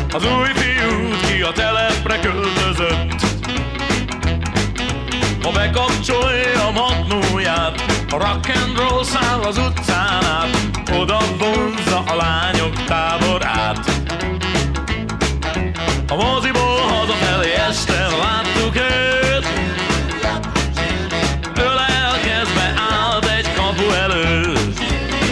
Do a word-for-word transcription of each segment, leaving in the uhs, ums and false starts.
az új fiút, ki a telepre költözött. Ha bekapcsolja a magnóját, a rock and roll száll az utcán át, oda vonzza a lányok táborát. A moziból hazafelé este láttuk őt, ölelkezve állt egy kapu előtt.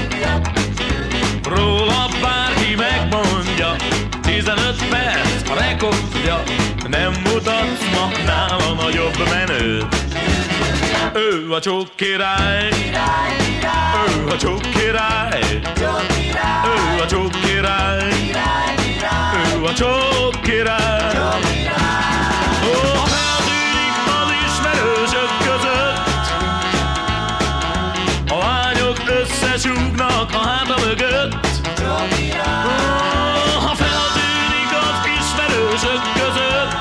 Róla bárki megmondja, tizenöt perc a rekordja, nem mutatsz ma nála nagyobb menőt. Ő a csók király, ő a csók király, ő a csók király, ő a csók király. Ó, ha feltűnik az ismerősök között, a lányok összesúgnak a háta mögött. Ó, ha feltűnik az ismerősök között,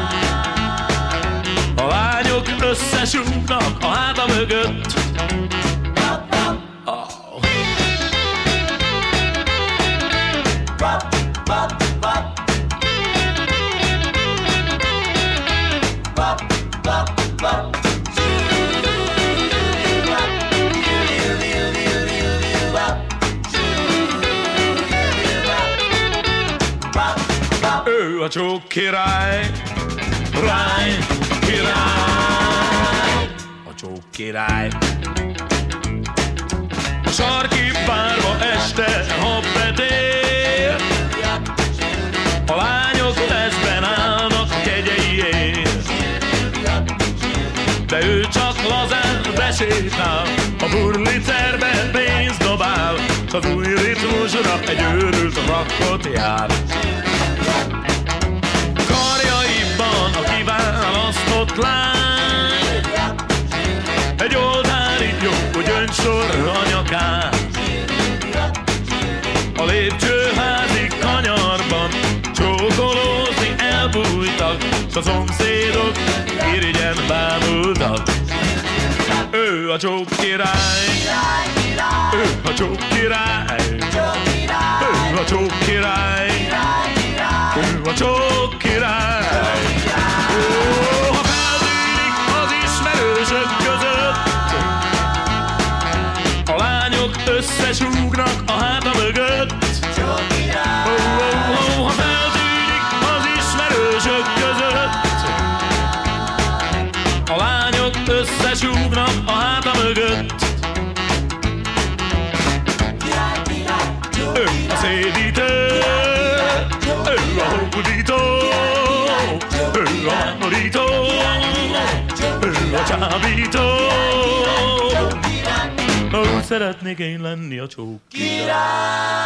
a lányok összesúgnak a háta mögött. Oh. Ő a csók király, rány, király, a csók király. A sarki bárba este, ha betér, a lányok leszben állnak a kegyeiért. De ő csak lazán besétál, a burlicerbe pénzt dobál, s az új ritmusra egy őrült rockot jár. Karjaiban a kiválasztott lány, egy oltári jó gyöngysor a nyakán. A lépcsőházi kanyarban csókolózni elbújtak, s a szomszédok irigyen bámultak. Ő a csók király, ő a csók király, ő a csók király, ő a csók király. Ó, ha feltűnik az ismerősök között, a lányok összesúgnak a háta mögött. Ó, ó, ó, ha feltűnik az ismerősök között, a lányok összesúgnak a háta mögött. Ő a szédítő, ő a hódító, ő a mámorító, ő a csábító. Úgy szeretnék én lenni a csók király.